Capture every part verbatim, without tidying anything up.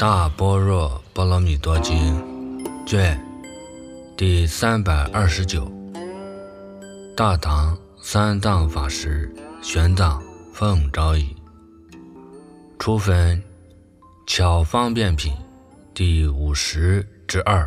大般若波罗蜜多经卷第三百二十九，大唐三藏法师玄奘奉诏译，初分巧方便品第五十之二。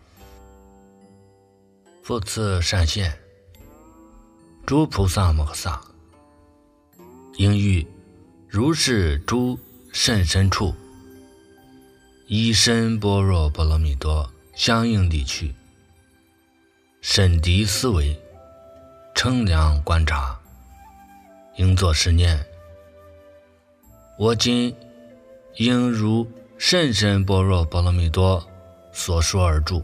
复次善现，诸菩萨摩诃萨应于如是诸甚深处，依身般若波罗蜜多相应理趣，审敌思维，称量观察，应作是念：我今应如甚深般若波罗蜜多所说而住，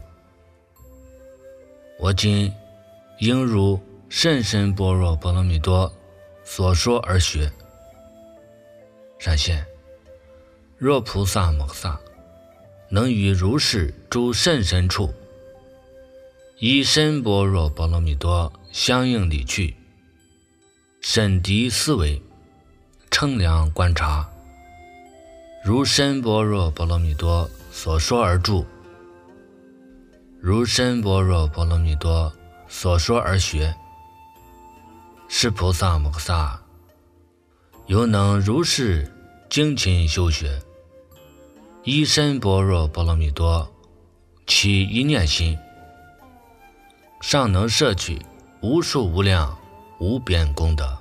我今应如甚深般若波罗蜜多所说而学。善现，若菩萨摩诃萨能于如是诸甚深处，依身般若波罗蜜多相应理趣，审敌思维，称量观察，如身般若波罗蜜多所说而住，如身般若波罗蜜多所说而学，是菩萨摩诃萨犹能如是精勤修学，依身般若波罗蜜多起一念心，尚能摄取无数无量无边功德，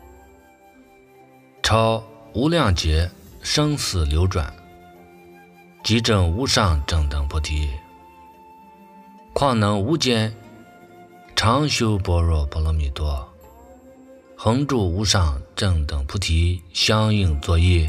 超无量劫生死流转，即证无上正等菩提，况能无间常修般若波罗蜜多，恒住无上正等菩提相应作业。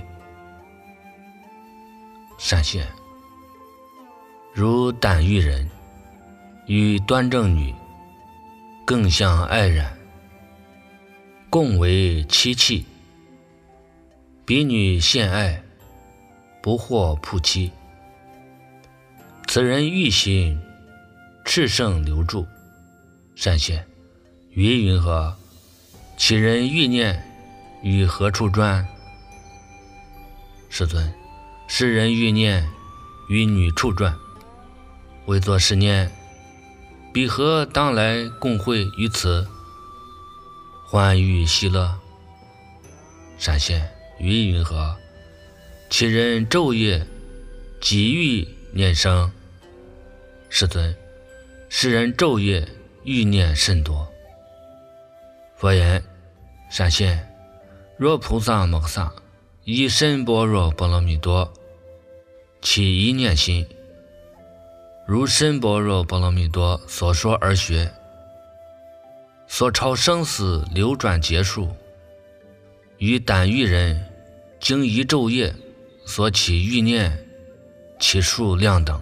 善现，如胆欲人与端正女更相爱染，共为妻妾，彼女献爱，不获仆妻，此人欲心炽盛流注。善现，云云何？其人欲念于何处转？世尊，是人欲念于女处转，为作是念：彼何当来共会于此，欢愉喜乐？善现，云云何？其人昼夜几欲念生？世尊，是人昼夜欲念甚多。佛言：善现，若菩萨摩诃萨依身般若波罗蜜多起一念心，如身般若波罗蜜多所说而学，所超生死流转劫数，与胆欲人经一昼夜所起欲念其数量等。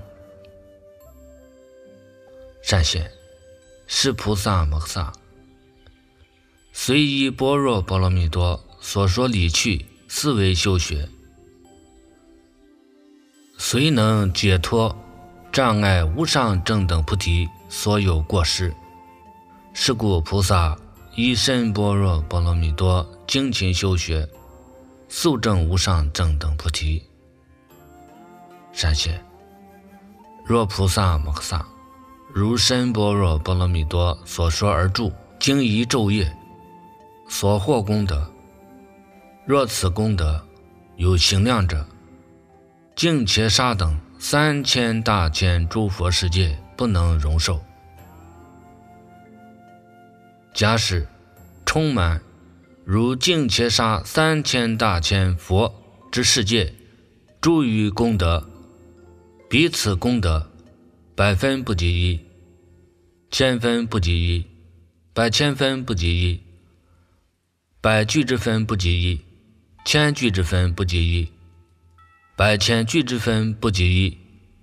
善现，是菩萨摩诃萨虽依般若波罗蜜多所说理趣思维修学，虽能解脱障碍无上正等菩提所有过失，是故菩萨依身般若波罗蜜多精勤修学，速证无上正等菩提。善现，若菩萨摩诃萨如身般若波罗蜜多所说而住，经一昼夜所获功德，若此功德有行量者，净伽沙等三千大千诸佛世界不能容受。假使充满如净伽沙三千大千佛之世界诸于功德，彼此功德百分不及一，千分不及一，百千分不及一，百俱之分不及一，千俱之分不及一，百千俱之分不及一，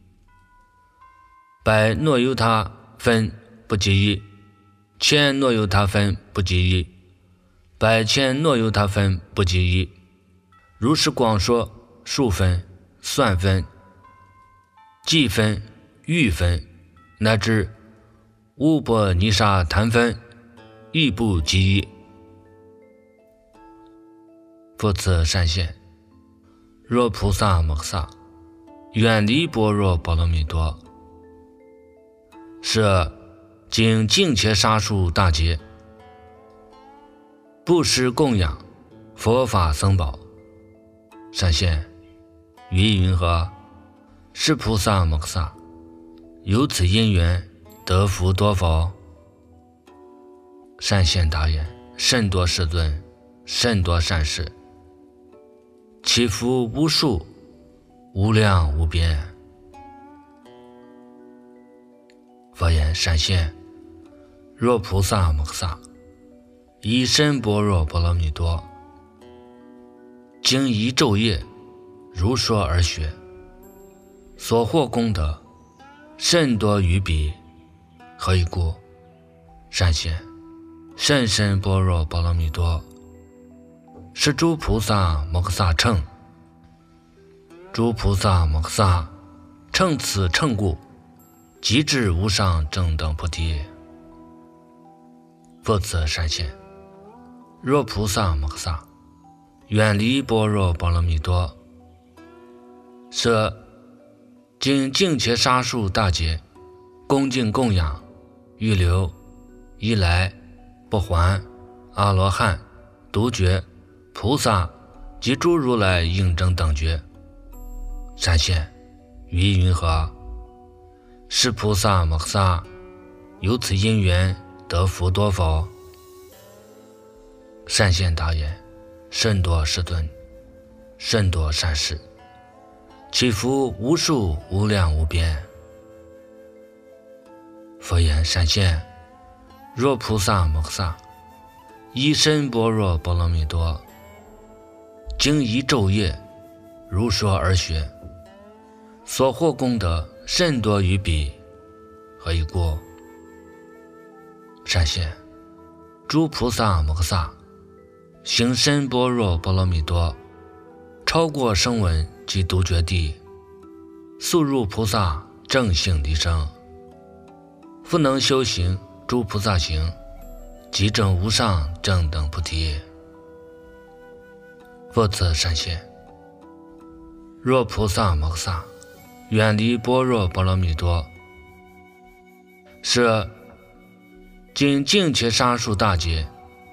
百诺由他分不及一，千诺由他分不及一，百千诺由他分不及一。如是广说数分、算分、计分、喻分，乃至乌波尼沙谈分，亦不及一。复次善现，若菩萨摩诃萨远离般若波罗蜜多，是经净切杀术大劫，布施供养佛法僧宝，善现于云何？是菩萨摩诃萨由此因缘得福多否？善现答言：甚多世尊，甚多善事，其福无数，无量无边。佛言：善现，若菩萨摩诃萨以身般若波罗蜜多，经一昼夜如说而学，所获功德甚多于彼，何以故？善现，甚深般若波罗蜜多，是诸菩萨摩诃萨乘，诸菩萨摩诃萨乘此乘故，即至无上正等菩提。复次善现，若菩萨摩诃萨远离般若波罗蜜多，是经净切杀术大劫，恭敬供养预留依来不还阿罗汉独觉菩萨及诸如来应正等觉。善现于云何？是菩萨摩诃萨由此因缘得福多否？善现答言：甚多世尊，甚多善事，其福无数，无量无边。佛言：善现，若菩萨摩诃萨以身般若波罗蜜多，经一昼夜如说而学，所获功德甚多于彼，何以故？善现，诸菩萨摩诃萨行深般若波罗蜜多，超过声闻及独觉地，速入菩萨正性离生，复能修行诸菩萨行，即证无上正等菩提。复次善现，若菩萨摩诃萨远离般若波罗蜜多，是经净切杀术大劫，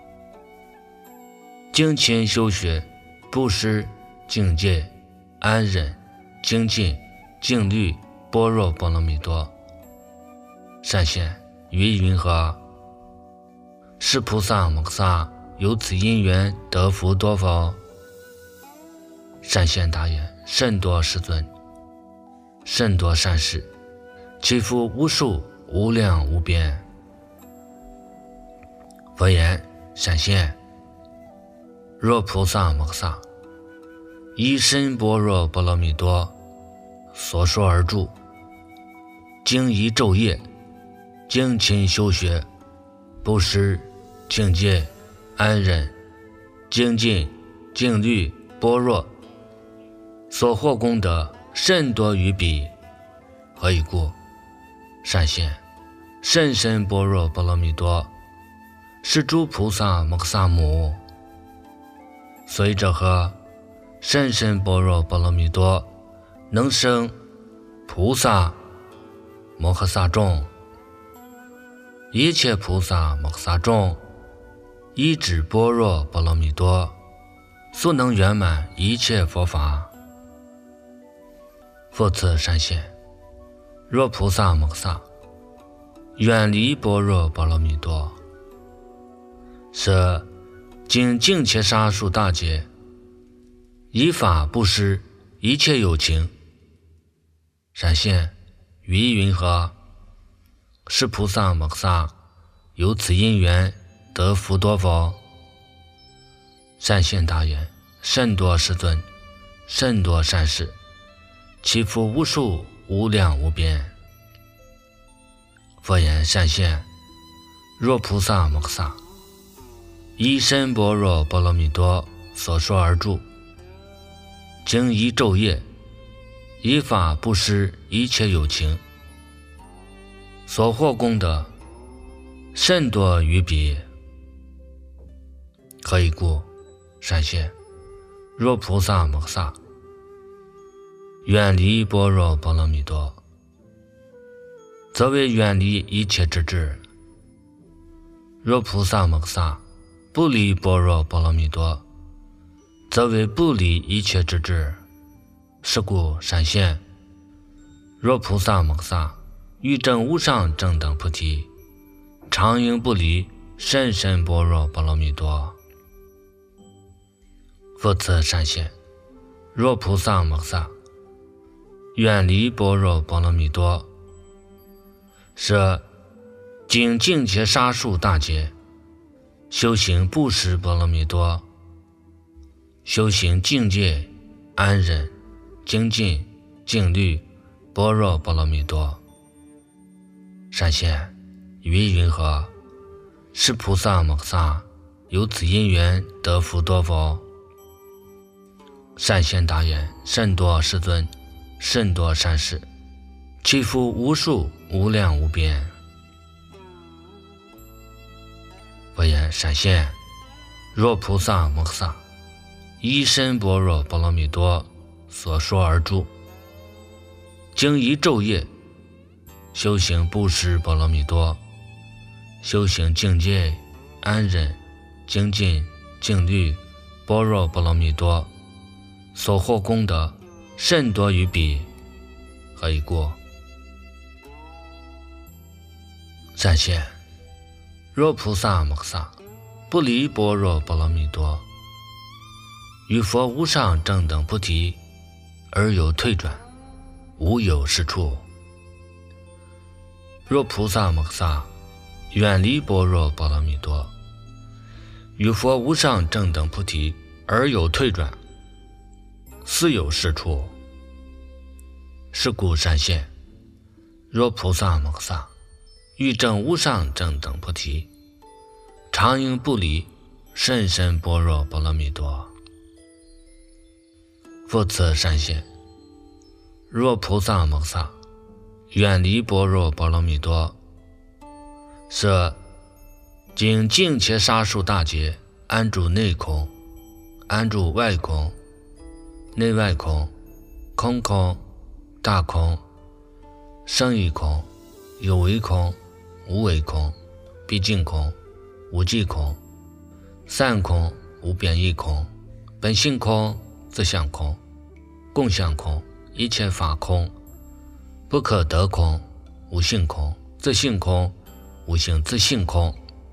精勤修学布施境界安忍精进静虑般若波罗蜜多。善现于云何？是菩萨摩诃萨由此因缘得福多否？善现答言：甚多世尊，甚多善事，其福无数，无量无边。佛言：善现，若菩萨摩诃萨以身般若波罗蜜多所说而住，经一昼夜精勤修学布施境界安忍精进静虑般若，所获功德甚多于彼，何以故？善现，甚深般若波罗蜜多，是诸菩萨摩诃萨母。所以者何？甚深般若波罗蜜多能生菩萨摩诃萨众，一切菩萨摩诃萨众依止般若波罗蜜多，速能圆满一切佛法。复次善现，若菩萨摩诃萨远离般若波罗蜜多，是经净切杀术大劫，以法布施一切有情。善现于云何？是菩萨摩诃萨由此因缘得福多否？善现答言：甚多世尊，甚多善事，其福无数，无量无边。佛言：善现，若菩萨摩诃萨以身般若波罗蜜多所说而住，经一昼夜以法布施一切有情，所获功德甚多于彼，何以故？善现，若菩萨摩诃萨远离般若波罗蜜多，则为远离一切之智。若菩萨摩诃萨不离般若波罗蜜多，则为不离一切之智。是故闪现，若菩萨摩诃萨欲证无上正等菩提，常应不离甚深般若波罗蜜多。复次闪现，若菩萨摩诃萨远离般若波罗蜜多，是经净切杀术大劫，修行布施波罗蜜多，修行境界安忍精进静虑般若波罗蜜多。闪现，于云何？是菩萨摩诃萨由此因缘得福多否？闪现大言，甚多世尊，甚多善事，其福无数无量无边。佛言：闪现，若菩萨摩诃萨依身般若波罗蜜多所说而住，经一昼夜修行布施波罗蜜多，修行境界安忍精进静虑般若波罗蜜多，所获功德甚多于彼，何以故？闪现，若菩萨摩诃萨不离般若波罗蜜多，于佛无上正等菩提而有退转，无有是处。若菩萨摩诃萨远离般若波罗蜜多，于佛无上正等菩提而有退转，斯有是处。是故闪现，若菩萨摩诃萨欲证无上正等菩提，常应不离甚深般若波罗蜜多。复次闪现，若菩萨摩诃萨远离般若波罗蜜多，是经净切杀术大劫，安住内空，安住外空，内外空，空空大空，生与空，有为空无为空，毕竟空无际空，散空无变异空，本性空自相空，共相空，一切法空，不可得空，无性空，自性空，无性自性空。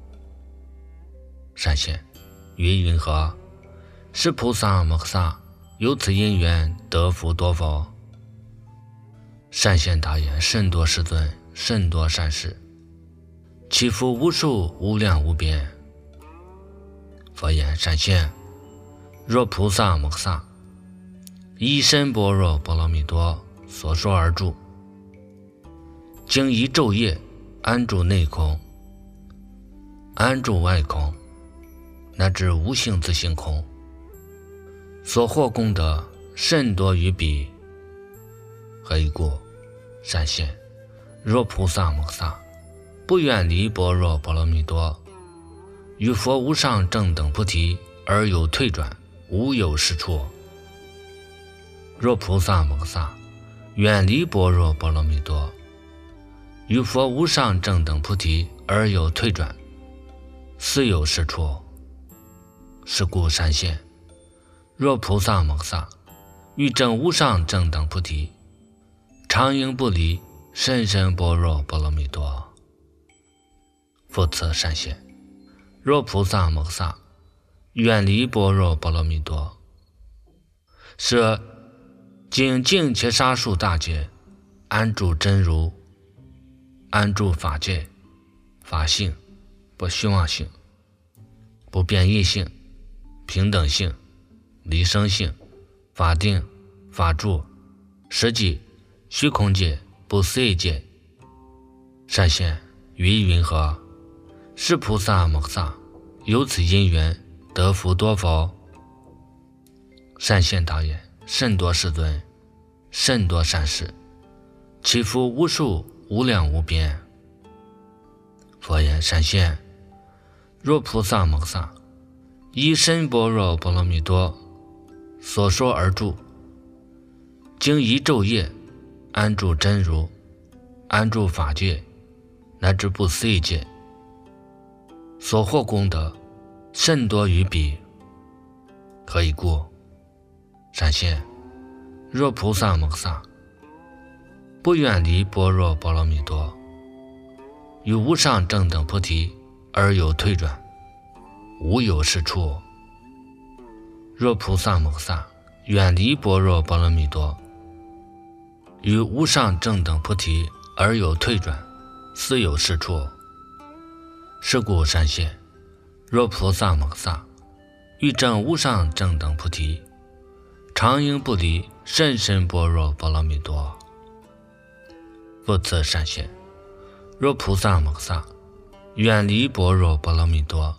闪现，于云何？是菩萨摩诃萨由此因缘得福多否？闪现大言，甚多世尊，甚多善事，其福无数无量无边。佛言：闪现，若菩萨摩诃萨依身般若波罗蜜多所说而住，经一昼夜安住内空，安住外空，乃至无性自性空，所获功德甚多于彼，何以故？闪现，若菩萨摩诃萨不远离般若波罗蜜多，于佛无上正等菩提而有退转，无有是处。若菩萨摩诃萨远离般若波罗蜜多，于佛无上正等菩提而有退转，斯有是处。是故闪现，若菩萨摩诃萨欲证无上正等菩提，常应不离甚深般若波罗蜜多。复次闪现，若菩萨摩诃萨远离般若波罗蜜多，是经净切杀术大劫，安住真如，安住法界，法性，不虚妄性，不变异性，平等性，离生性，法定，法住，实际，虚空界，不思议界。闪现，于云何？是菩萨摩诃萨由此因缘得福多否？闪现大言，甚多世尊，甚多善事，其福无数无量无边。佛言：闪现，若菩萨摩诃萨依身般若波罗蜜多所说而住， 经一昼夜安住真如，安住法界乃至不思议界，所获功德甚多于彼，何以故？闪现，若菩萨摩萨不远离般若波罗蜜多，于无上正等菩提而有退转，无有是处。若菩萨摩萨远离般若波罗蜜多，于无上正等菩提而有退转，斯有是处。是故闪现，若菩萨摩萨欲证无上正等菩提，常应不离甚深般若波罗蜜多。复次闪现，若菩萨摩萨远离般若波罗蜜多，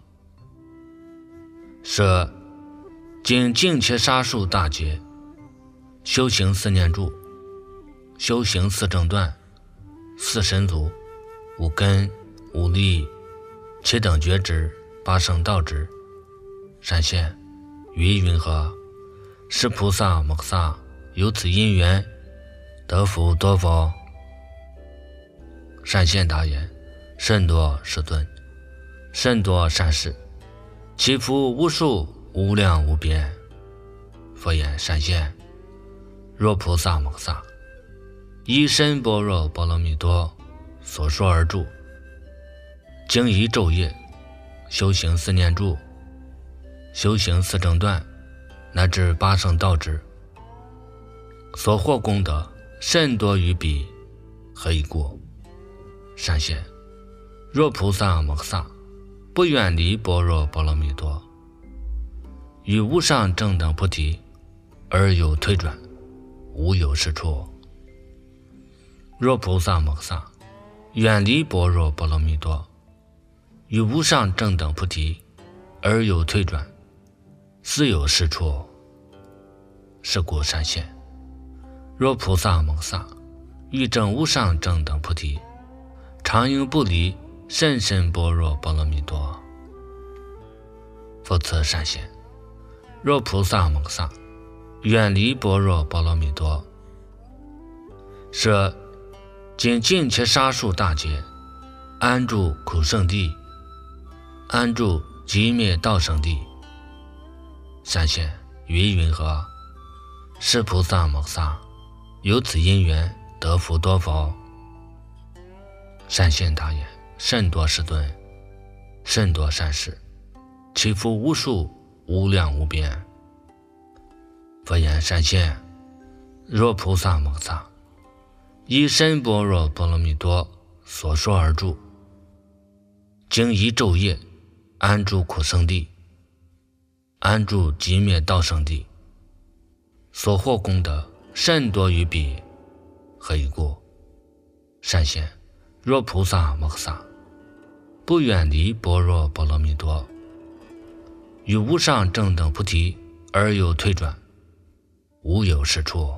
舍经净切杀数大劫，修行四念住，修行四正断，四神足，五根，五力，七等觉知，八圣道知，闪现，于云何？是菩萨摩萨由此因缘得福多否？闪现答言，甚多世尊，甚多善事，其福无数无量无边。佛言，闪现，若菩萨摩萨依身般若波罗蜜多所说而住，经一昼夜修行四念住，修行四正断，乃至八圣道知，所获功德甚多于彼，何以故？闪现，若菩萨摩萨不远离般若波罗蜜多，于无上正等菩提而有退转，无有是处。若菩萨摩萨远离般若波罗蜜多，于无上正等菩提而有退转，斯有是处。是故闪现，若菩萨摩萨欲证无上正等菩提，常应不离甚深般若波罗蜜多。复次闪现，若菩萨摩萨远离般若波罗蜜多，舍经净切杀数大劫，安住苦圣地，安住寂灭道圣地，闪现，于云何？是菩萨摩萨由此因缘得福多否？闪现答言，甚多世尊，甚多善事，其福无数无量无边。佛言，闪现，若菩萨摩萨依身般若波罗蜜多所说而住，经一昼夜安住苦圣地，安住寂灭道圣地，所获功德甚多于彼，何以故？闪现，若菩萨摩萨不远离般若波罗蜜多，于无上正等菩提而有退转，无有是处。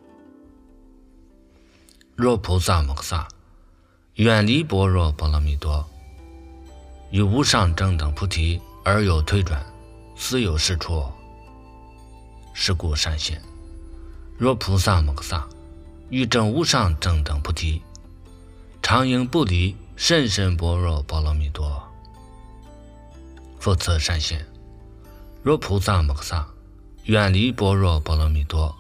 若菩萨摩萨远离般若波罗蜜多，于无上正等菩提而有退转，斯有是处。是故闪现，若菩萨摩萨欲证无上正等菩提，常应不离甚深般若波罗蜜多。复次闪现，若菩萨摩萨远离般若波罗蜜多，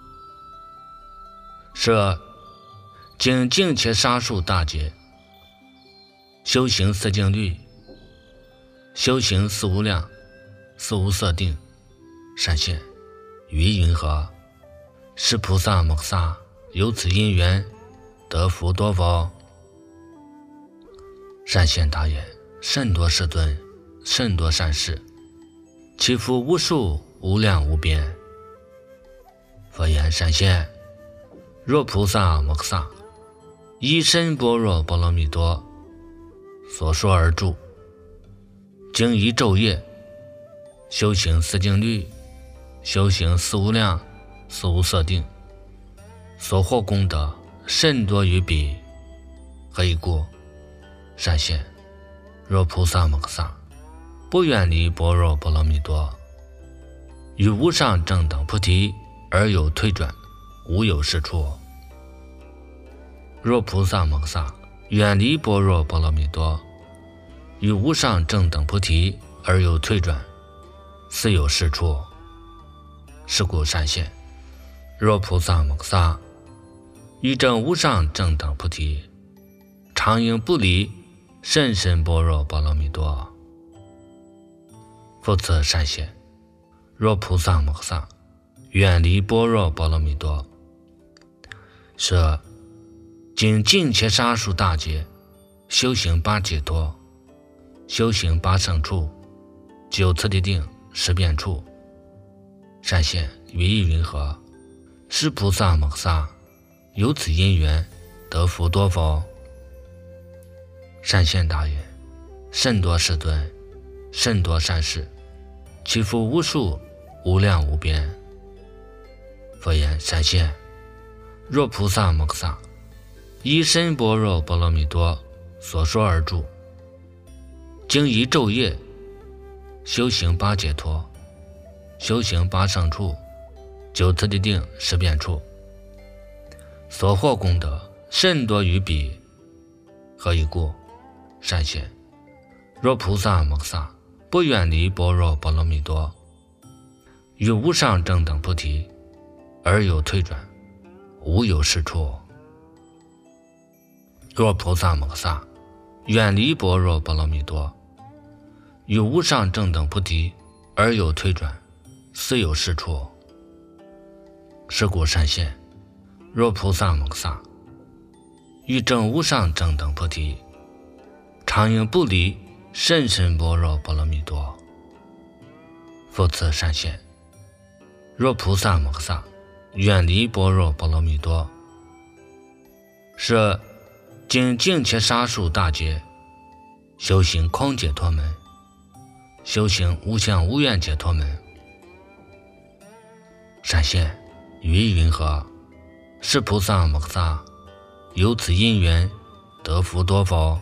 舍经净切杀数大劫，修行四静虑，修行四无量，四无色定，闪现，于云何？是菩萨摩萨由此因缘得福多否？闪现答言，甚多世尊，甚多善事，其福无数无量无边。佛言，闪现，若菩萨摩萨依身般若波罗蜜多所说而住，经一昼夜修行四静虑，修行四无量，四无色定，所获功德甚多于彼，何以故？闪现，若菩萨摩萨不远离般若波罗蜜多，于无上正等菩提而有退转， 无有是处。若菩萨摩萨远离般若波罗蜜多，于无上正等菩提而有退转，似有是处。是故善现，若菩萨摩萨于证无上正等菩提，常应不离甚深般若波罗蜜多。复次善现，若菩萨摩萨远离般若波罗蜜多，是经尽切杀数大劫，修行八解脱，修行八胜处，九次第定，十变处。善现，于意云何？是菩萨摩萨有此因缘，得福多否？善现答言：甚多世尊，甚多善事，其福无数，无量无边。佛言：善现，若菩萨摩萨依身般若波罗蜜多所说而住，经一昼夜修行八解脱，修行八胜处，九次第定，十变处，所获功德甚多于彼。何以故？善现，若菩萨摩萨不远离般若波罗蜜多，于无上正等菩提而有退转，无有是处。若菩萨摩萨远离般若波罗蜜多，于无上正等菩提而有退转，似有是处。是故善现，若菩萨摩萨于证无上正等菩提，常应不离甚深般若波罗蜜多。复次善现，若菩萨摩萨远离般若波罗蜜多，是经尽切杀数大劫，修行空解脱门，修行无相无愿解脱门。善现，于意云何？是菩萨摩萨有此因缘，得福多否？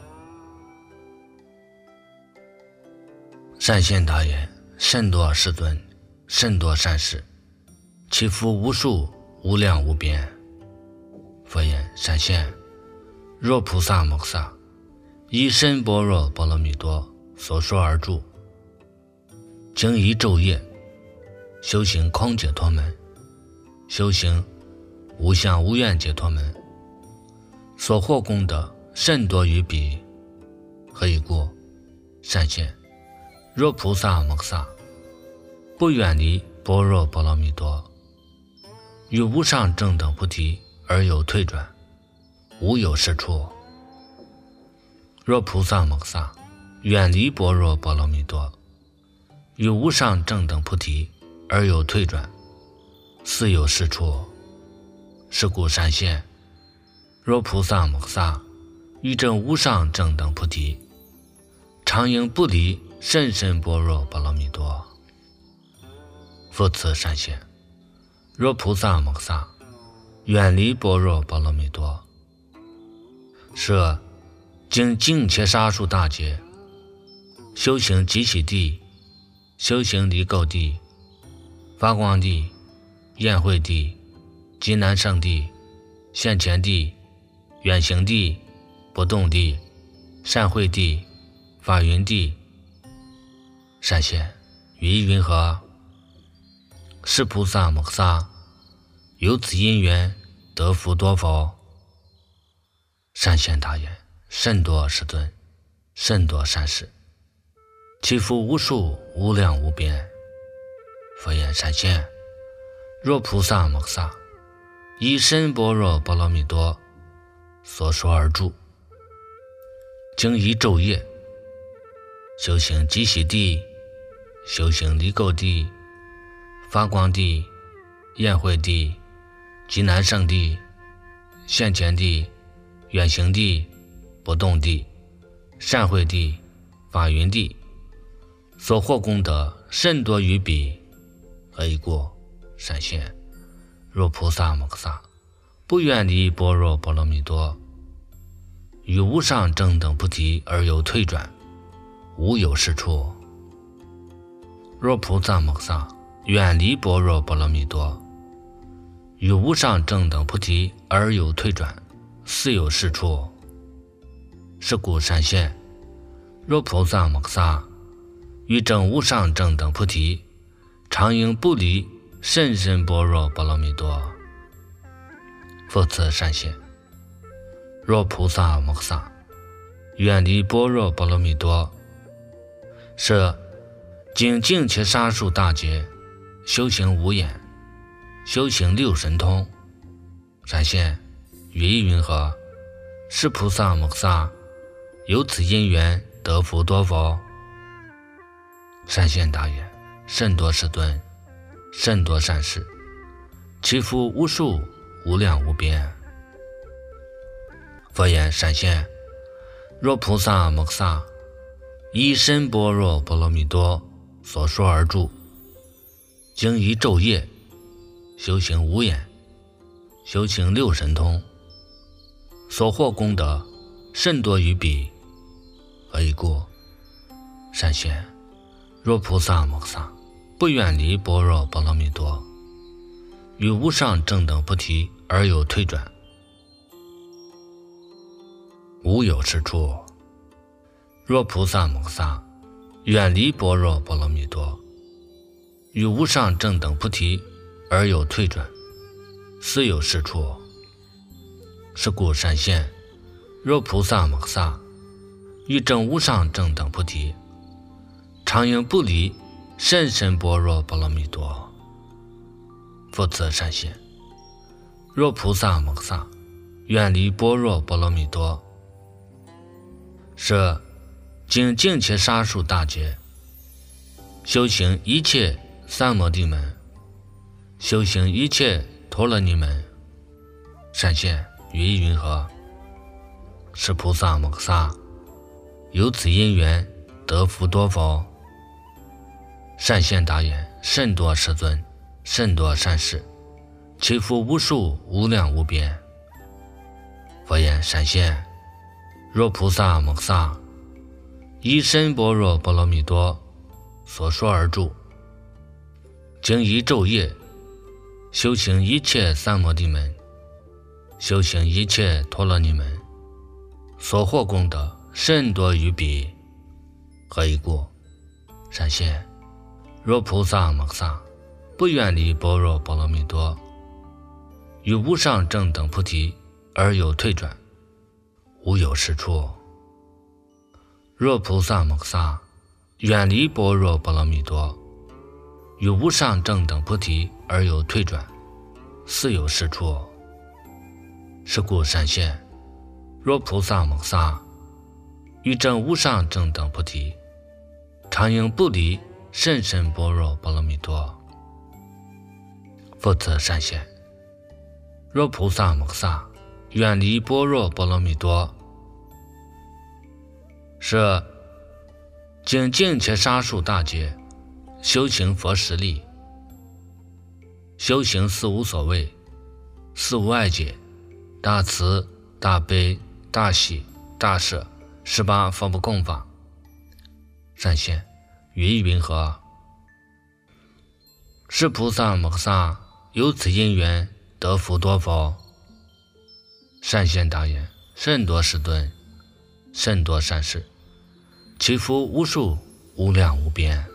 善现答言：甚多世尊，甚多善事，其福无数，无量无边。佛言：善现，若菩萨摩萨依身般若波罗蜜多所说而住，经一昼夜修行空解脱门，修行无相无愿解脱门，所获功德甚多于彼。何以故？善现，若菩萨摩萨不远离般若波罗蜜多，于无上正等菩提而有退转，无有是处。若菩萨摩萨远离般若波罗蜜多，于无上正等菩提而有退转，似有是处。是故善现，若菩萨摩萨于证无上正等菩提，常应不离甚深般若波罗蜜多。复次善现，若菩萨摩萨远离般若波罗蜜多，是经尽切杀数大劫，修行极喜地，修行离垢地，发光地，宴会地，极难胜地，现前地，远行地，不动地，善会地，法云地。善现，于意云何？是菩萨摩萨有此因缘，得福多否？善现答言：甚多世尊，甚多善事，其福无数，无量无边。佛言：善现，若菩萨摩萨依身般若波罗蜜多所说而住，经一昼夜修行极喜地，修行离垢地，发光地，宴会地，极难胜地，现前地，远行地，不动地，善会地，法云地，所获功德甚多于彼。何以故？善现，若菩萨摩萨不远离般若波罗蜜多，于无上正等菩提而有退转，无有是处。若菩萨摩萨远离般若波罗蜜多， 于无上正等菩提而有退转，似有是处。是故善现，若菩萨摩诃萨于证无上正等菩提，常应不离甚深般若波罗蜜多。复次善现，若菩萨摩诃萨远离般若波罗蜜多，是经净切沙数大劫，修行无眼，修行六神通。善现，语意云何？是菩萨摩诃萨由此因缘得福多否？善现答言：甚多世尊，甚多善事，其福无数，无量无边。佛言：善现，若菩萨摩诃萨依身般若波罗蜜多所说而住，经一昼夜，修行无眼，修行六神通，所获功德甚多于彼。何以故？善现，若菩萨摩诃萨不远离般若波罗蜜多，于无上正等菩提而有退转，无有是处。若菩萨摩诃萨远离般若波罗蜜多，于无上正等菩提而有退转，似有是处。是故善现，若菩萨摩诃萨于证无上正等菩提，常应不离甚深般若波罗蜜多。复次善现，若菩萨摩诃萨远离般若波罗蜜多，是经净切沙数大劫，修行一切三摩地门，修行一切陀罗尼门。善现，语意云何？是菩萨摩诃萨由此因缘得福多否？善现答言：甚多世尊，甚多善事，其福无数，无量无边。佛言：善现，若菩萨摩诃萨依身般若波罗蜜多所说而住，经一昼夜，修行一切三摩地门，修行一切陀罗尼门，所获功德甚多于彼。何以故？善现，若菩萨摩诃萨不远离般若波罗蜜多，于无上正等菩提而有退转，无有是处。若菩萨摩诃萨远离般若波罗蜜多，于无上正等菩提而有退转，似有是处。是故善现，若菩萨摩诃萨于证无上正等菩提，常应不离甚深般若波罗蜜多。复次善现，若菩萨摩诃萨远离般若波罗蜜多，是经净切沙数大劫，修行佛实力，修行四无所谓，四无碍解，大慈大悲大喜大舍十八佛不共法。善现，语意云何？是菩萨摩诃萨由此因缘得福多否？善现答言：甚多世尊，甚多善事，其福无数，无量无边。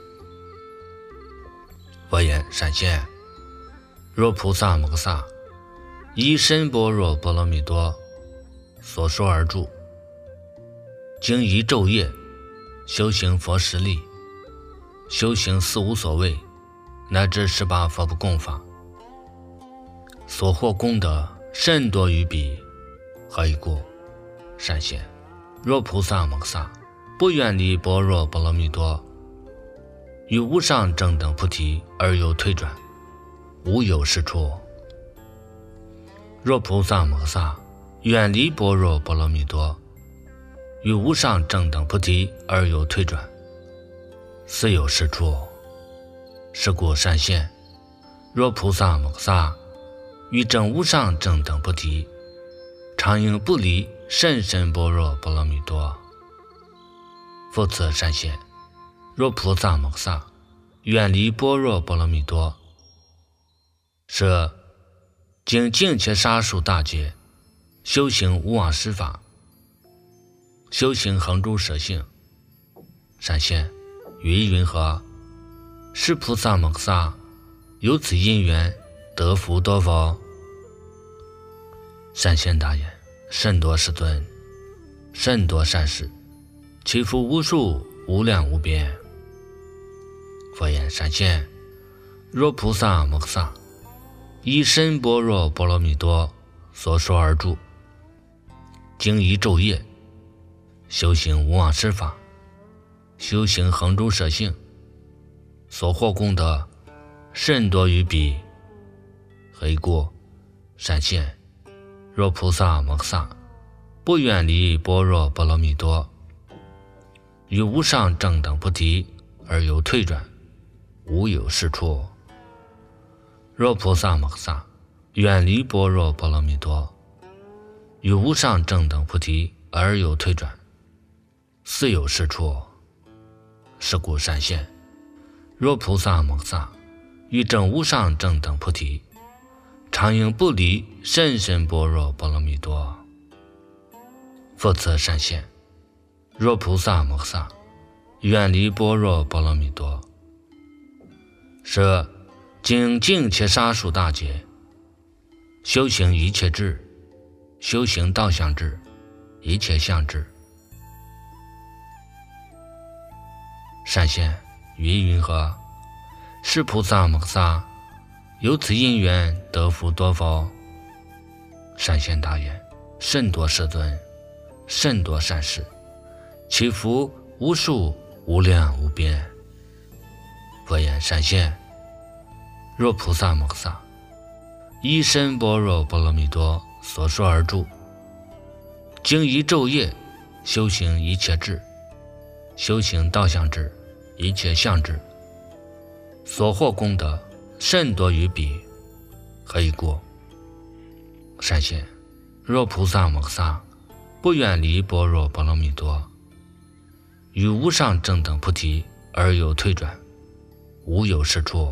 佛言：善现，若菩萨摩诃萨依身般若波罗蜜多所说而住，经一昼夜，修行佛实力，修行四无所谓，乃至十八佛不共法，所获功德甚多于彼。何以故？善现，若菩萨摩诃萨不远离般若波罗蜜多，于无上正等菩提而有退转，无有是处。若菩萨摩诃萨远离般若波罗蜜多，于无上正等菩提而有退转，似有是处。是故善现，若菩萨摩诃萨于证无上正等菩提，常应不离甚深般若波罗蜜多。复次善现，若菩萨摩诃萨远离般若波罗蜜多，是经净切杀术大劫，修行无妄施法，修行恒住舍性，闪现云云何？是菩萨摩诃萨由此因缘得福多否？闪现大言，甚多世尊，甚多善事，其福无数无量无边。佛言：闪现，若菩萨摩诃萨以身般若波罗蜜多所说而住，经一昼夜修行无妄施法，修行恒住舍性，所获功德甚多于彼。何以故？闪现，若菩萨摩诃萨不远离般若波罗蜜多与无上正等菩提而有退转，无有是处。若菩萨摩诃萨远离般若波罗蜜多与无上正等菩提而有退转，似有是处。是故闪现，若菩萨摩诃萨于证无上正等菩提，常应不离甚深般若波罗蜜多。复次闪现，若菩萨摩诃萨远离般若波罗蜜多，是经净切杀术大劫，修行一切智，修行道相智，一切相智。闪现云云何？是菩萨摩诃萨由此因缘得福多否？闪现大言，甚多世尊，甚多善事，其福无数无量无边。佛言：闪现，若菩萨摩诃萨以身般若波罗蜜多所说而住，经一昼夜修行一切智，修行道相智，一切相智，所获功德甚多于彼。何以故？闪现，若菩萨摩诃萨不远离般若波罗蜜多与无上正等菩提而有退转，无有是处。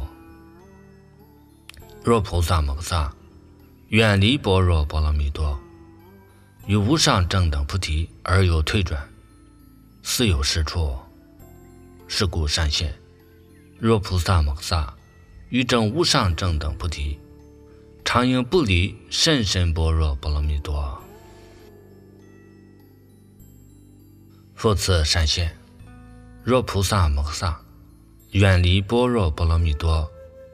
若菩萨摩诃萨远离般若波罗蜜多与无上正等菩提而有退转，似有是处。是故闪现，若菩萨摩诃萨于证无上正等菩提，常应不离甚深般若波罗蜜多。复次闪现，若菩萨摩诃萨远离般若波罗蜜多，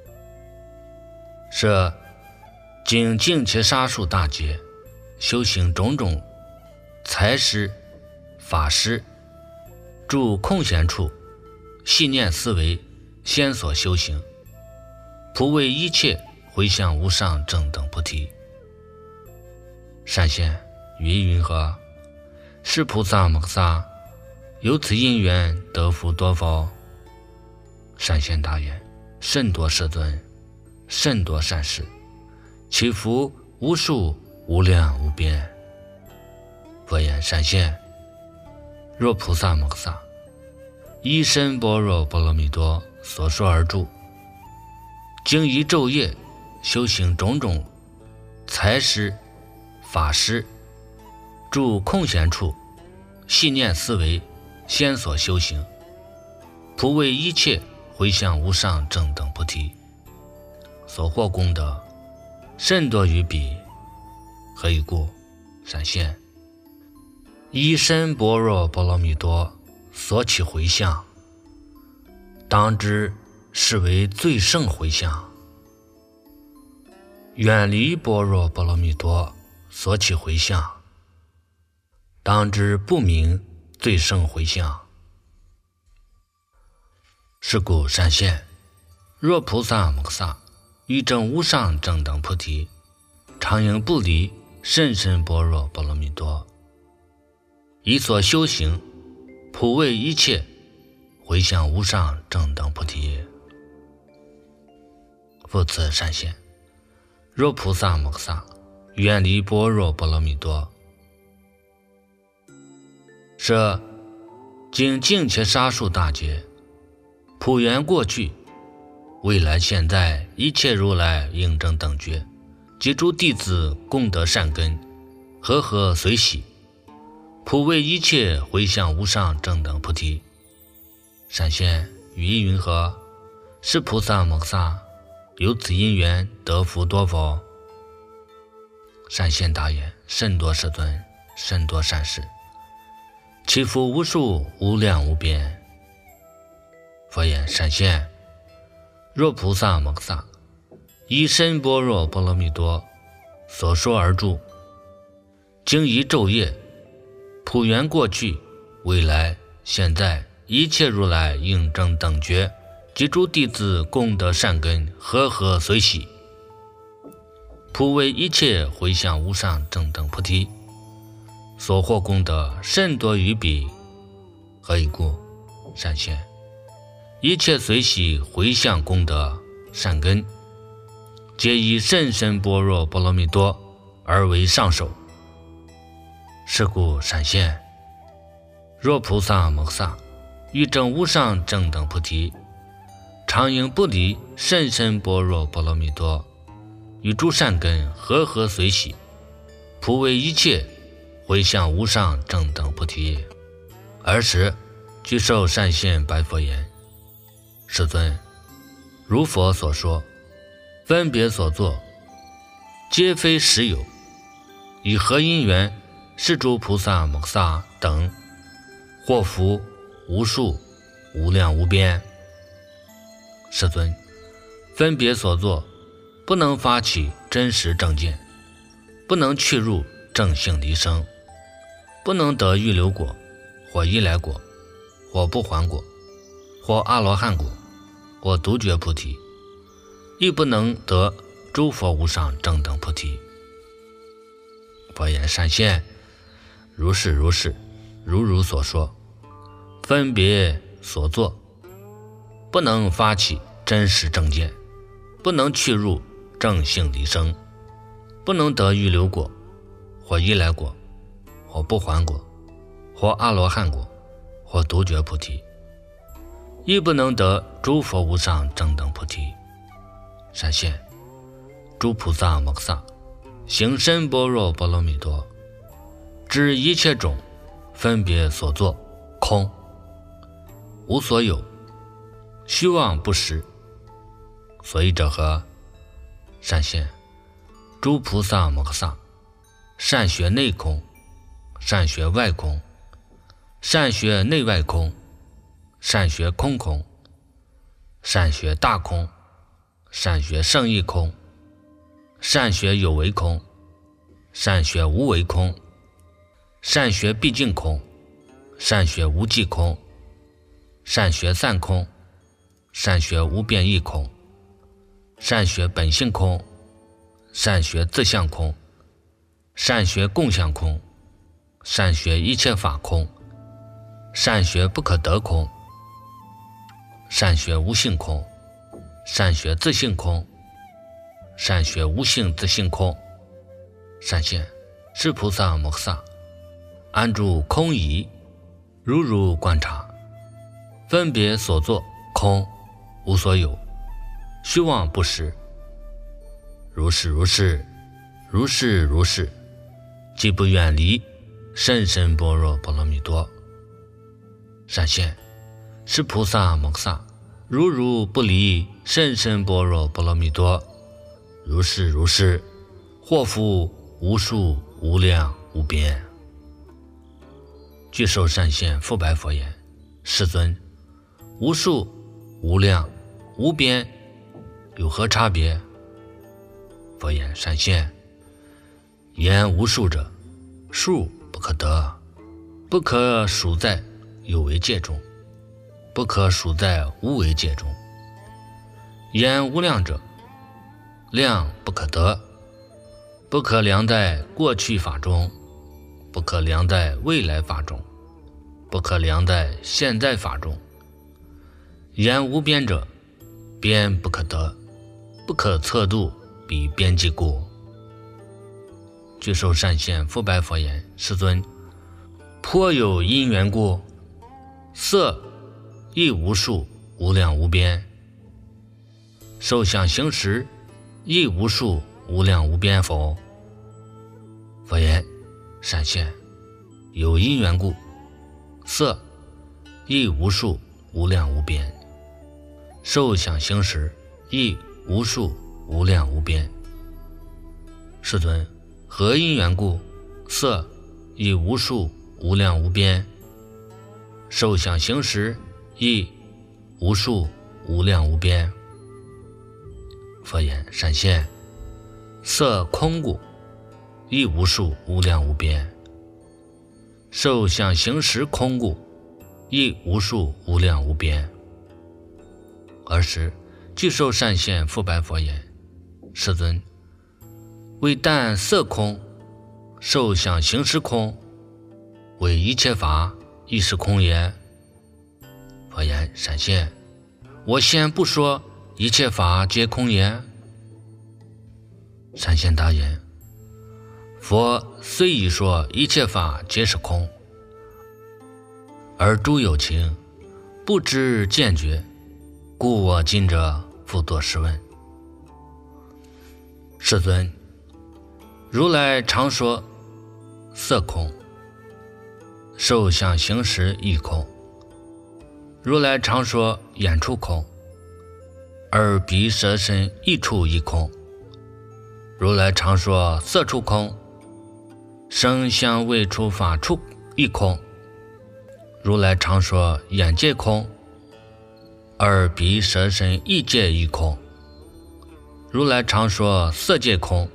是经净切杀术大劫，修行种种财施法施，住空闲处，细念思维，先所修行，普为一切回向无上正等菩提。闪现云云何？是菩萨摩诃萨由此因缘得福多否？闪现大言，甚多世尊，甚多善事，其福无数无量无边。佛言：闪现，若菩萨摩诃萨以身般若波罗蜜多所说而住，经一昼夜修行种种财施法施，住空闲处，细念思维，先所修行，普为一切回向无上正等菩提，所获功德甚多于彼。何以故？闪现，以身般若波罗蜜多所起回向，当知是为最胜回向；远离般若波罗蜜多所起回向，当知不明最胜回向。是故闪现，若菩萨摩诃萨于证无上正等菩提，常应不离甚深般若波罗蜜多，以所修行普为一切回向无上正等菩提。复次闪现，若菩萨摩诃萨远离般若波罗蜜多，是经净切杀术大劫，普圆过去未来现在一切如来应证等觉， 及诸弟子功德善根，和合随喜，普为一切回向无上正等菩提。闪现语意云何？是菩萨摩诃萨有此因缘得福多否？闪现答言：甚多世尊，甚多善事，其福无数无量无边。佛言：闪现，若菩萨摩诃萨以身般若波罗蜜多所说而住，经一昼夜，普圆过去未来现在一切如来应正等觉及诸弟子功德善根，和合随喜，普为一切回向无上正等菩提，所获功德甚多于彼。何以故？闪现，一切随喜回向功德善根，皆以甚深般若波罗蜜多而为上首。是故闪现，若菩萨摩诃萨欲证无上正等菩提，常应不离甚深般若波罗蜜多，与诸善根和合随喜，普为一切回向无上正等菩提。尔时具受善现白佛言：世尊，如佛所说，分别所作，皆非实有，以何因缘是诸菩萨摩诃萨等祸福无数无量无边？世尊，分别所作不能发起真实正见，不能去入正性离生，不能得预流果，或依来果，或不还果，或阿罗汉果，或独觉菩提，亦不能得诸佛无上正等菩提。佛言：闪现，如是如是，如如所说，分别所作不能发起真实正见，不能去入正性离生，不能得预流果，或依来果，或不还果，或阿罗汉果，或独觉菩提，亦不能得诸佛无上正等菩提。闪现，诸菩萨摩诃萨行深般若波罗蜜多，知一切种分别所作空，无所有，虚妄不实。所以者何？闪现，诸菩萨摩诃萨善学内空，善学外空，善学内外空，善学空空，善学大空，善学胜义空，善学有为空，善学无为空，善学毕竟空，善学无际空，善学散空，善学无变异空，善学本性空，善学自相空，善学共相空，善学一切法空，善学不可得空，善学无性空，善学自性空，善学无性自性空。闪现，是菩萨摩诃萨安住空疑，如如观察，分别所作空，无所有，虚妄不实。如是如是，如是如是，既不远离甚深般若波罗蜜多。闪现，是菩萨摩诃萨如如不离甚深般若波罗蜜多。如是如是，祸福无数无量无边。具受善现复白佛言：世尊，无数无量无边有何差别？佛言：闪现，言无数者，数不可得，不可数在有为界中，不可数在无为界中。言无量者，量不可得，不可量在过去法中，不可量在未来法中，不可量在现在法中。言无边者，边不可得，不可测度彼边际故。具受善现复白佛言：世尊，颇有因缘故，色亦无数无量无边，受想行识亦无数无量无边佛。佛言：闪现，有因缘故，色亦无数无量无边，受想行识亦无数无量无边。世尊，何因缘故，色亦无数无量无边，受想行识亦无数无量无边。佛言：闪现，色空故，亦无数无量无边，受想行识空故，亦无数无量无边。尔时具受善现复白佛言：世尊，为但色空，受想行识空，为一切法亦是空也。佛言：闪现，我先不说一切法皆空也。闪现答言：佛虽已说一切法皆是空，而诸有情不知见觉，故我今者复作是问。世尊，如来常说色空，受想行识亦空，如来常说眼处空，耳鼻舌身意处亦空，如来常说色处空，声香味触法处亦空，如来常说眼界空，耳鼻舌身意界亦空，如来常说色界空，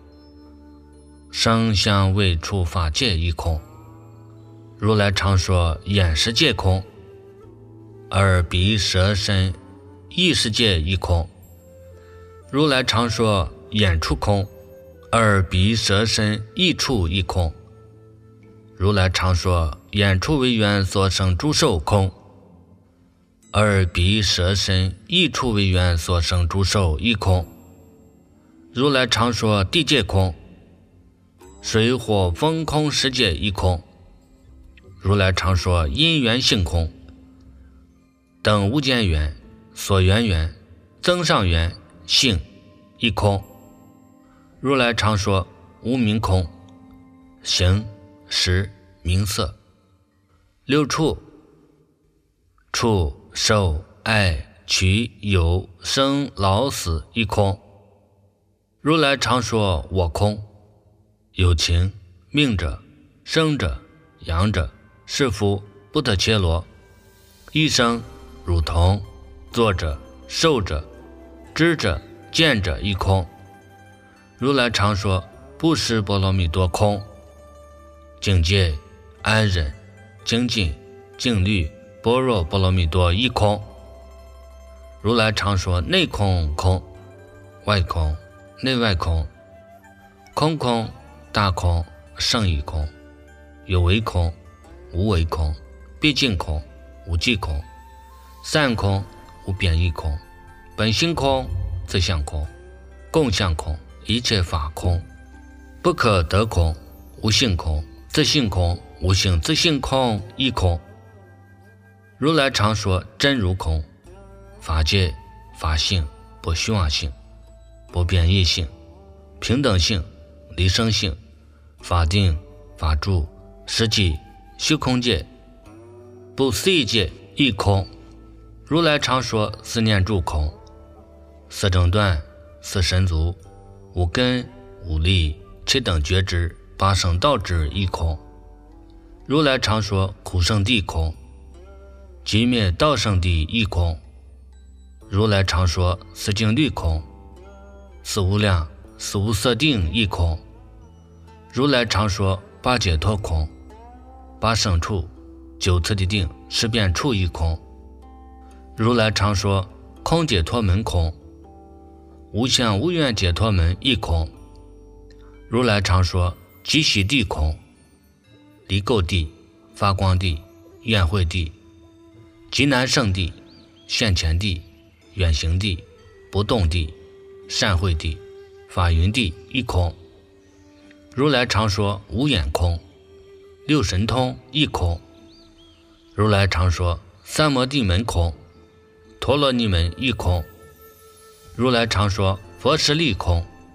声香味触法界亦空，如来常说眼识界空，耳鼻舌身意识界亦空，如来常说眼处空，耳鼻舌身意处亦空，如来常说眼处为缘所生诸受空，耳鼻舌身意处为缘所生诸受亦空，如来常说地界空，水火风空世界亦空，如来常说因缘性空，等无间缘所缘缘增上缘性亦空，如来常说无明空，形识名色六处触受爱取有生老死亦空，如来常说我空，有情命者生者养者是夫不得切罗，一生如同作者受者知者见者亦空，如来常说不识波罗蜜多空，境界安忍精进静虑般若波罗蜜多亦空，如来常说内空空外空内外空，空空大空胜义空，有为空无为空，毕竟空无际空，散空无变异空，本性空自相空，共相空一切法空，不可得空无性空，自性空无性自性空亦空，如来常说真如空，法界法性不虚妄性，不变异性，平等性离生性，法定法住实际虚空界不思议界亦空，如来常说思念住空，四正断四神足五根五力七等觉知八圣道之亦空，如来常说苦圣地空，寂灭道圣地亦空，如来常说四境律空，四无量四无色定亦空，如来常说八解脱空，八圣处九次第定十变处亦空，如来常说空解脱门空，无相无愿解脱门亦空，如来常说极喜地空，离垢地发光地愿会地极难胜地现前地远行地不动地善会地法云地亦空，如来常说无眼空，六神通亦空，如来常说三摩地门空，陀罗尼门亦空，如来常说佛实力空，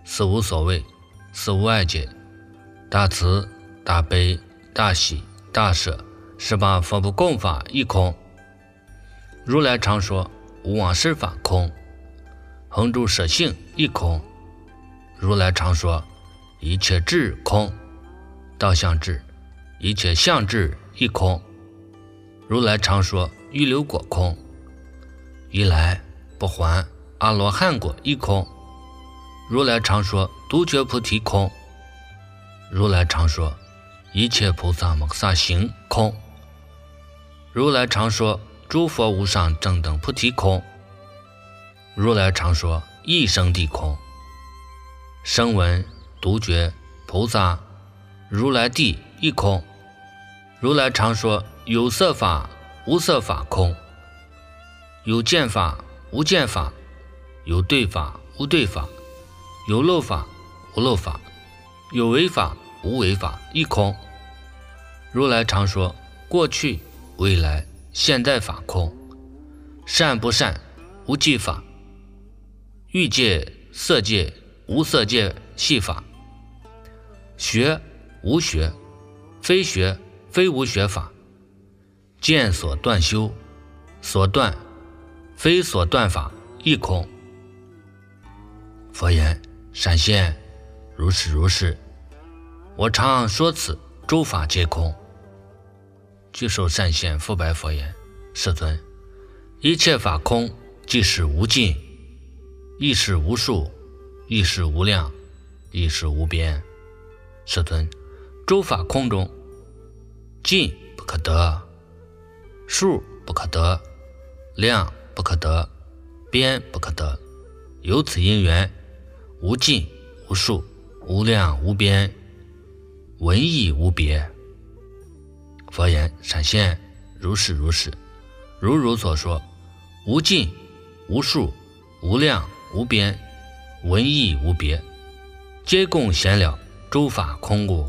是无所谓，是无碍界。大慈、大悲、大喜、大舍十八佛不共法亦空。如来常说无往事法空，恒住舍性亦空。如来常说一切智空，道相智，一切相智亦空。如来常说预流果空，一来不还阿罗汉果亦空。如来常说独觉菩提空。如来常说一切菩萨摩萨行空。如来常说诸佛无上正等菩提空。如来常说一生地空。声闻、独觉、菩萨、如来地亦空。如来常说有色法、无色法空，有见法、无见法，有对法、无对法，有漏法、无漏法，有为法、无为法亦空。如来常说过去、未来、现在法空，善不善、无记法，欲界、色界、无色界系法，学、无学、非学、非无学法，见所断修，所断非所断法亦空。佛言：闪现，如是如是。我常说此诸法皆空。具受善现复白佛言：世尊，一切法空，即是无尽，亦是无数，亦是无量，亦是无边。世尊，诸法空中，尽不可得，数不可得，量不可得，边不可得。由此因缘，无尽无数，无量无边，文义无别。佛言：闪现，如是如是。如如所说，无尽无数，无量无边，文义无别，皆共显了诸法空故。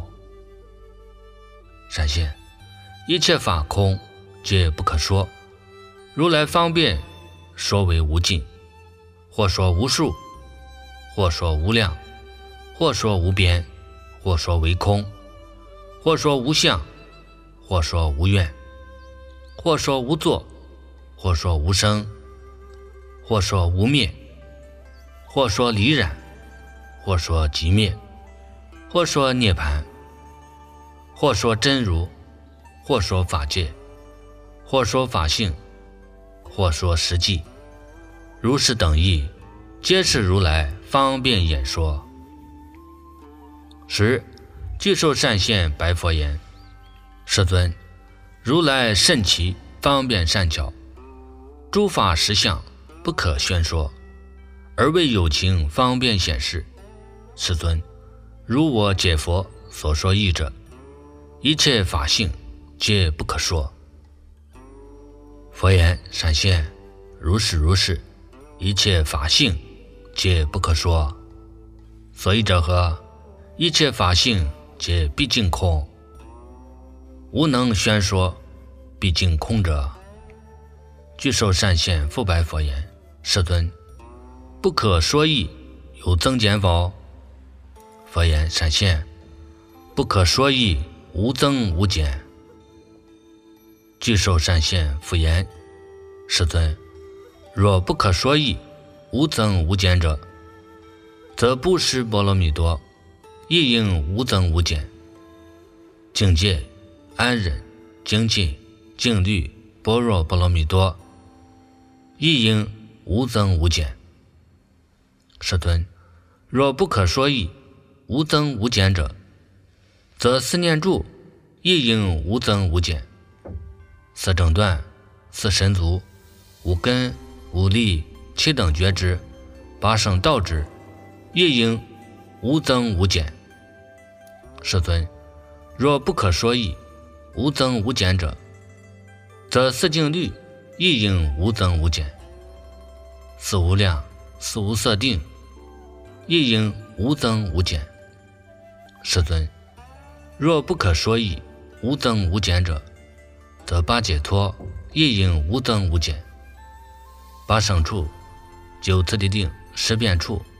闪现，一切法空，皆不可说。如来方便说为无尽，或说无数，或说无量，或说无边，或说为空，或说无相，或说无愿，或说无作，或说无生，或说无灭，或说离染，或说即灭，或说涅槃，或说真如，或说法界，或说法性，或说实际。如是等义，皆是如来方便演说。十，具受善现白佛言：世尊，如来甚奇方便善巧，诸法实相不可宣说，而为有情方便显示。世尊，如我解佛所说义者，一切法性皆不可说。佛言：闪现，如是如是。一切法性皆不可说。所以者何？一切法性皆毕竟空，无能宣说毕竟空者。具受善现复白佛言：世尊，不可说义有增减否？佛言：闪现，不可说义无增无减。具受善现复言：世尊，若不可说义无增无减者，则不施波罗蜜多亦应无增无减。境界、安忍、精进、静虑、般若波罗蜜多亦应无增无减。世尊，若不可说义无增无减者，则四念住亦应无增无减。四正断、四神足、五根、五力、七等觉知、八圣道知亦应无增无减。世尊，若不可说义无增无减者，则四静虑亦应无增无减。四无量、四无色定亦应无增无减。世尊，若不可说义无增无减者，则八解脱亦应无增无减。八圣处、九次第定、十遍处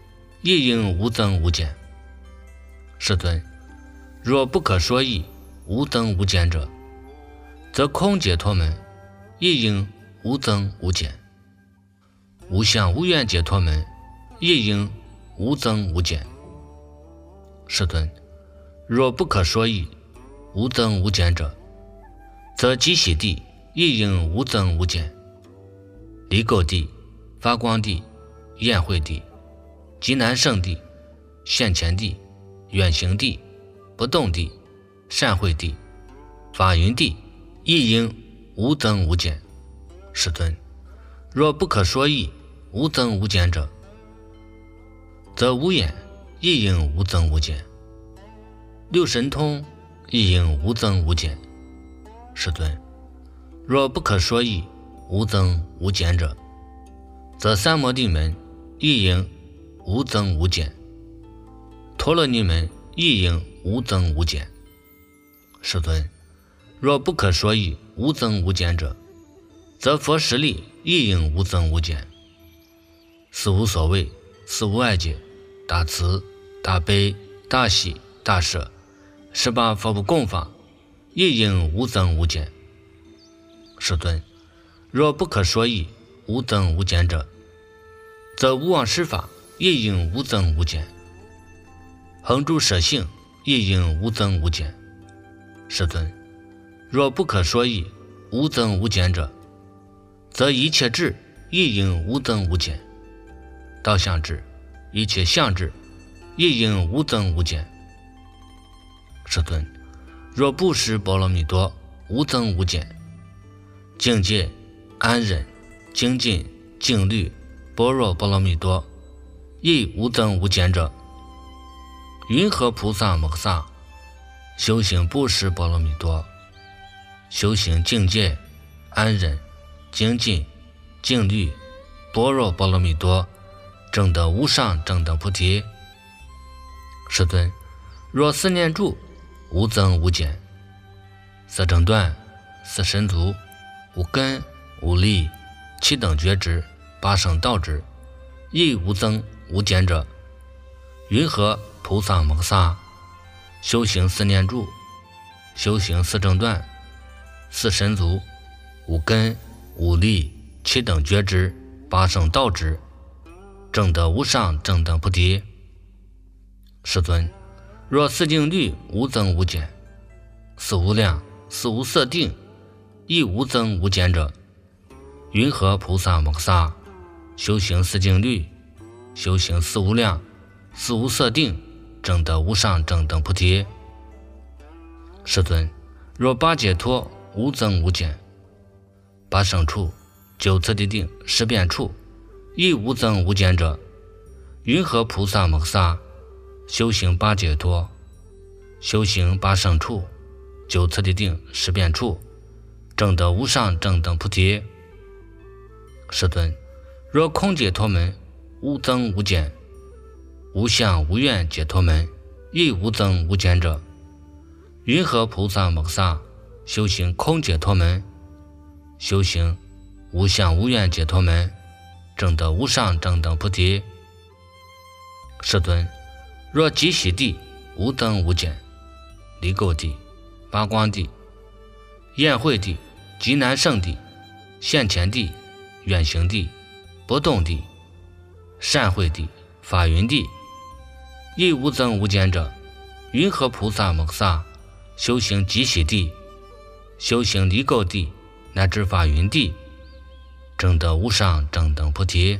亦应无增无减。世尊，若不可说义无增无减者，则空解脱门亦应无增无减，无相无愿解脱门亦应无增无减。世尊，若不可说义无增无减者，则极喜地亦应无增无减，离垢地、发光地、宴会地、极难胜地、现前地、远行地、不动地、善会地、法云地亦应无增无减。世尊，若不可说义无增无减者，则无眼亦应无增无减，六神通亦应无增无减。世尊，若不可说义无增无减者，则三摩地门亦应无增无减，陀罗尼门亦应无增无减。世尊，若不可说义无增无减者，则佛实力亦应无增无减。四无所谓、四无碍解、大慈、大悲、大喜、大舍，十八佛不共法亦应无增无减。世尊，若不可说义无增无减者，则无妄施法亦应无增无减，恒住舍性亦应无增无减。世尊，若不可说义无增无减者，则一切智亦应无增无减，道相智、一切相智亦应无增无减。世尊，若布施波罗蜜多无增无减，境界、安忍、精进、静虑、般若波罗蜜多亦无增无减者，云何菩萨摩诃萨修行布施波罗蜜多，修行境界、安忍、精进、静虑、般若波罗蜜多，证得无上正等菩提？世尊，若四念住无增无减，四正断、四神足、五根、五力、七等觉知、八圣道知亦无增无减者，云何菩萨摩诃萨修行四念住，修行四正断、四神足、五根、五力、七等觉知、八圣道知，证得无上正等菩提？世尊，若四定律无增无减，四无量、四无色定亦无增无减者，云何菩萨摩诃萨修行四定律，修行四无量、四无色定，证得无上正等菩提？世尊，若八解脱无增无减，八圣处、九次第定、十遍处亦无增无减者，云何菩萨摩诃萨修行八解脱，修行八圣处、九次第定、十遍处，证得无上正等菩提？世尊，若空解脱门无增无减，无相无愿解脱门亦无增无减者，云何菩萨摩诃萨修行空解脱门，修行无相无愿解脱门，证得无上正等菩提？世尊，若极喜地无增无减，离垢地、发光地、宴会地、极难胜地、现前地、远行地、不动地、善会地、法云地亦无增无减者，云何菩萨摩诃萨修行极喜地，修行离垢地乃至法云地，证得无上正等菩提？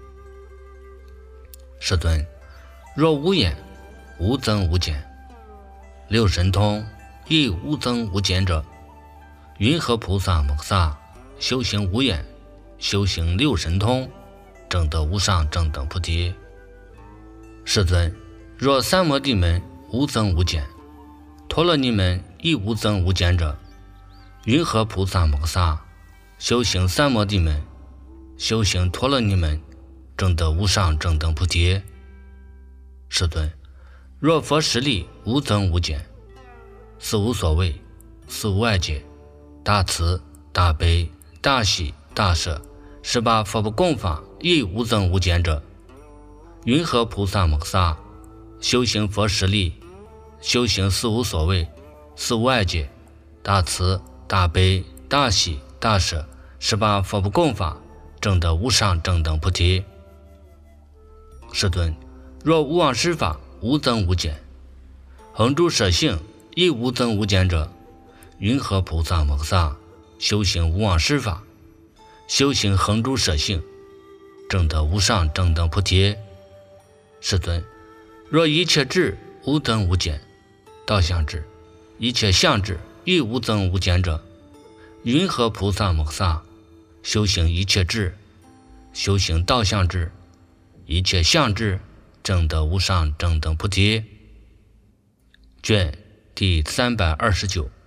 世尊，若无眼无增无减，六神通亦无增无减者，云何菩萨摩诃萨修行无眼，修行六神通，证得无上正等菩提？世尊，若三摩地门无增无减，陀罗尼门亦无增无减者，云何菩萨摩诃萨修行三摩地门，修行陀罗尼门，证得无上正等菩提？世尊，若佛实力无增无减，四无所谓、四无碍解、大慈、大悲、大喜、大舍，十八佛不共法亦无增无减者， 云何菩萨摩萨修行佛实力，修行四无所谓、四无碍解、大慈、大悲、大喜、大舍十八佛不共法，证得无上正等菩提。世尊，若无妄施法，无增无减，恒诸舍性亦无增无减者，云何菩萨摩萨修行无妄施法，修行恒诸舍性，证得无上正等菩提？世尊，若一切智无增无减，道相智、一切相智亦无增无减者，云何菩萨摩萨修行一切智，修行道相智、一切相智，证得无上正等菩提？卷第三百二十九。